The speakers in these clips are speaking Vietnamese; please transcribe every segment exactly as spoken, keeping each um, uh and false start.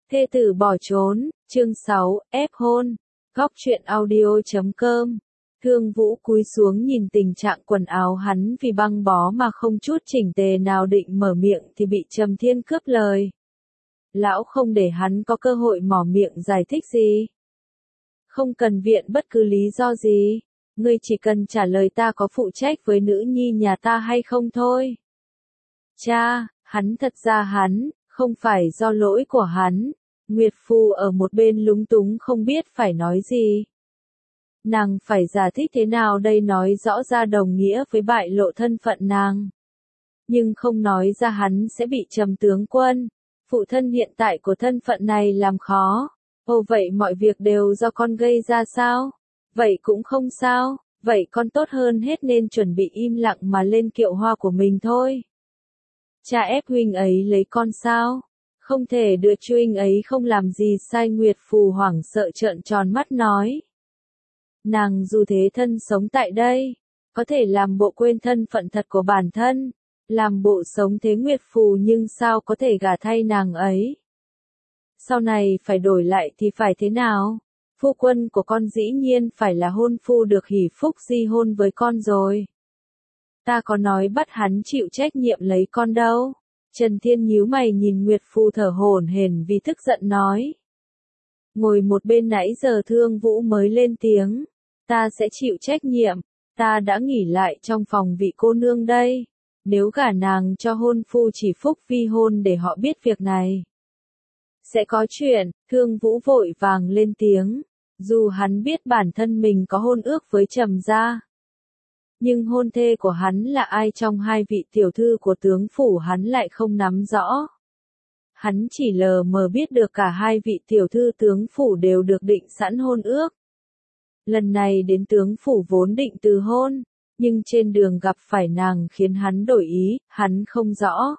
Thê tử bỏ trốn, chương sáu, ép hôn. Góc truyện audio chấm com. Thương Vũ cúi xuống nhìn tình trạng quần áo hắn vì băng bó mà không chút chỉnh tề nào, định mở miệng thì bị Trầm Thiên cướp lời. Lão không để hắn có cơ hội mỏ miệng giải thích gì. Không cần viện bất cứ lý do gì, ngươi chỉ cần trả lời ta có phụ trách với nữ nhi nhà ta hay không thôi. Cha, hắn thật ra hắn, không phải do lỗi của hắn. Nguyệt Phu ở một bên lúng túng không biết phải nói gì. Nàng phải giải thích thế nào đây, nói rõ ra đồng nghĩa với bại lộ thân phận nàng. Nhưng không nói ra hắn sẽ bị Trầm tướng quân, phụ thân hiện tại của thân phận này làm khó. Ồ, vậy mọi việc đều do con gây ra sao? Vậy cũng không sao, vậy con tốt hơn hết nên chuẩn bị im lặng mà lên kiệu hoa của mình thôi. Cha ép huynh ấy lấy con sao? Không thể được, chứ huynh ấy không làm gì sai. Nguyệt Phù hoảng sợ trợn tròn mắt nói. Nàng dù thế thân sống tại đây, có thể làm bộ quên thân phận thật của bản thân, làm bộ sống thế Nguyệt Phù, nhưng sao có thể gả thay nàng ấy. Sau này phải đổi lại thì phải thế nào? Phu quân của con dĩ nhiên phải là hôn phu được hỷ phúc di hôn với con rồi. Ta có nói bắt hắn chịu trách nhiệm lấy con đâu. Trần Thiên nhíu mày nhìn Nguyệt Phu thở hổn hển vì tức giận nói. Ngồi một bên nãy giờ Thương Vũ mới lên tiếng. Ta sẽ chịu trách nhiệm, ta đã nghỉ lại trong phòng vị cô nương đây. Nếu gả nàng cho hôn phu chỉ phúc vi hôn để họ biết việc này, sẽ có chuyện. Thương Vũ vội vàng lên tiếng. Dù hắn biết bản thân mình có hôn ước với Trầm gia, nhưng hôn thê của hắn là ai trong hai vị tiểu thư của tướng phủ hắn lại không nắm rõ. Hắn chỉ lờ mờ biết được cả hai vị tiểu thư tướng phủ đều được định sẵn hôn ước. Lần này đến tướng phủ vốn định từ hôn, nhưng trên đường gặp phải nàng khiến hắn đổi ý, hắn không rõ.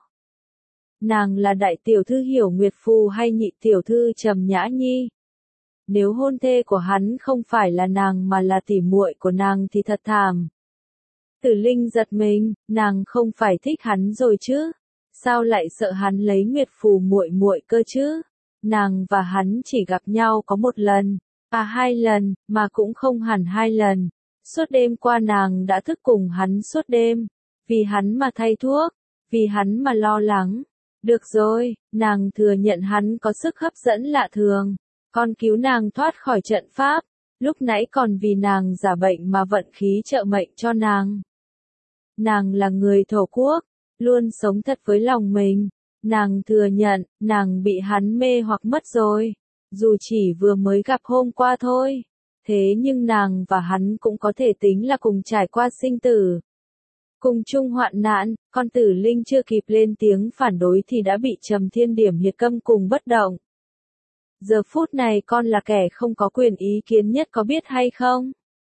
Nàng là đại tiểu thư Hiểu Nguyệt Phu hay nhị tiểu thư Trầm Nhã Nhi? Nếu hôn thê của hắn không phải là nàng mà là tỉ muội của nàng thì thật thảm. Tử Linh giật mình, nàng không phải thích hắn rồi chứ? Sao lại sợ hắn lấy Nguyệt Phù muội muội cơ chứ? Nàng và hắn chỉ gặp nhau có một lần, à hai lần, mà cũng không hẳn hai lần. Suốt đêm qua nàng đã thức cùng hắn suốt đêm, vì hắn mà thay thuốc, vì hắn mà lo lắng. Được rồi, nàng thừa nhận hắn có sức hấp dẫn lạ thường, con cứu nàng thoát khỏi trận pháp, lúc nãy còn vì nàng giả bệnh mà vận khí trợ mệnh cho nàng. Nàng là người thổ quốc, luôn sống thật với lòng mình. Nàng thừa nhận, nàng bị hắn mê hoặc mất rồi. Dù chỉ vừa mới gặp hôm qua thôi. Thế nhưng nàng và hắn cũng có thể tính là cùng trải qua sinh tử, cùng chung hoạn nạn. Con Tử Linh chưa kịp lên tiếng phản đối thì đã bị Trầm Thiên điểm hiệt câm cùng bất động. Giờ phút này con là kẻ không có quyền ý kiến nhất, có biết hay không?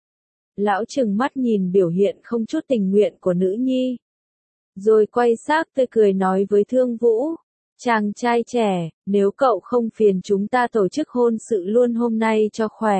Lão trừng mắt nhìn biểu hiện không chút tình nguyện của nữ nhi, rồi quay xác tươi cười nói với Thương Vũ. Chàng trai trẻ, nếu cậu không phiền chúng ta tổ chức hôn sự luôn hôm nay cho khỏe.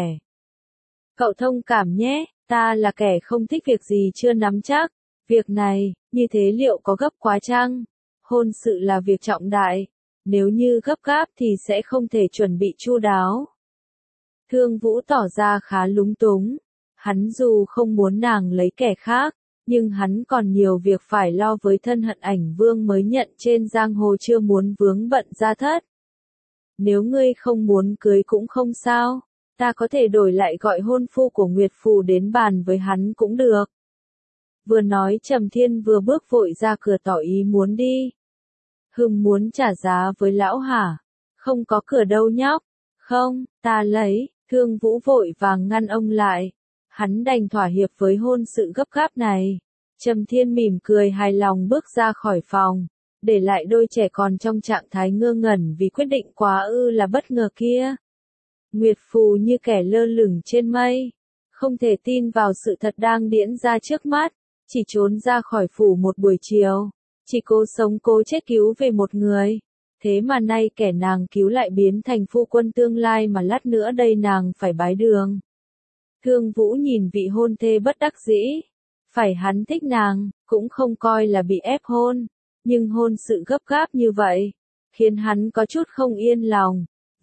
Cậu thông cảm nhé, ta là kẻ không thích việc gì chưa nắm chắc. Việc này, như thế liệu có gấp quá chăng? Hôn sự là việc trọng đại, nếu như gấp gáp thì sẽ không thể chuẩn bị chu đáo. Thương Vũ tỏ ra khá lúng túng. Hắn dù không muốn nàng lấy kẻ khác, nhưng hắn còn nhiều việc phải lo với thân Hận Ảnh Vương mới nhận trên giang hồ, chưa muốn vướng bận gia thất. Nếu ngươi không muốn cưới cũng không sao, ta có thể đổi lại gọi hôn phu của Nguyệt Phù đến bàn với hắn cũng được. Vừa nói Trầm Thiên vừa bước vội ra cửa tỏ ý muốn đi. Hừm, muốn trả giá với lão hả? Không có cửa đâu nhóc. Không, ta lấy. Thương Vũ vội vàng ngăn ông lại. Hắn đành thỏa hiệp với hôn sự gấp gáp này. Trầm Thiên mỉm cười hài lòng bước ra khỏi phòng, để lại đôi trẻ con trong trạng thái ngơ ngẩn vì quyết định quá ư là bất ngờ kia. Nguyệt Phù như kẻ lơ lửng trên mây, không thể tin vào sự thật đang diễn ra trước mắt, chỉ trốn ra khỏi phủ một buổi chiều, chỉ cố sống cố chết cứu về một người. Thế mà nay kẻ nàng cứu lại biến thành phu quân tương lai mà lát nữa đây nàng phải bái đường. Thương Vũ nhìn vị hôn thê bất đắc dĩ. Phải hắn thích nàng, cũng không coi là bị ép hôn. Nhưng hôn sự gấp gáp như vậy, khiến hắn có chút không yên lòng.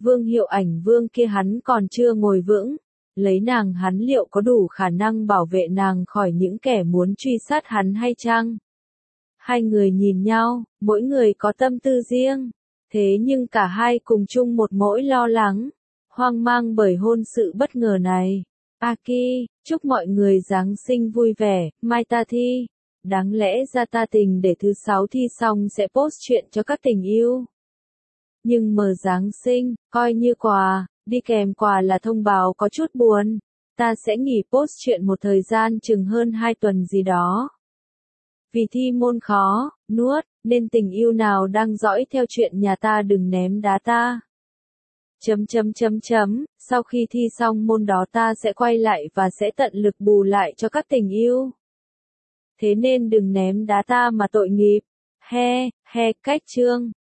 Vương Hiệu Ảnh Vương kia hắn còn chưa ngồi vững, lấy nàng hắn liệu có đủ khả năng bảo vệ nàng khỏi những kẻ muốn truy sát hắn hay chăng? Hai người nhìn nhau, mỗi người có tâm tư riêng, thế nhưng cả hai cùng chung một mỗi lo lắng, hoang mang bởi hôn sự bất ngờ này. Aki, chúc mọi người Giáng sinh vui vẻ, mai ta thi. Đáng lẽ ra ta tình để thứ sáu thi xong sẽ post chuyện cho các tình yêu. Nhưng mờ Giáng sinh, coi như quà, đi kèm quà là thông báo có chút buồn. Ta sẽ nghỉ post chuyện một thời gian chừng hơn hai tuần gì đó. Vì thi môn khó, nuốt, nên tình yêu nào đang dõi theo chuyện nhà ta đừng ném đá ta. Chấm chấm chấm chấm, sau khi thi xong môn đó ta sẽ quay lại và sẽ tận lực bù lại cho các tình yêu. Thế nên đừng ném đá ta mà tội nghiệp. He, he, cách chương.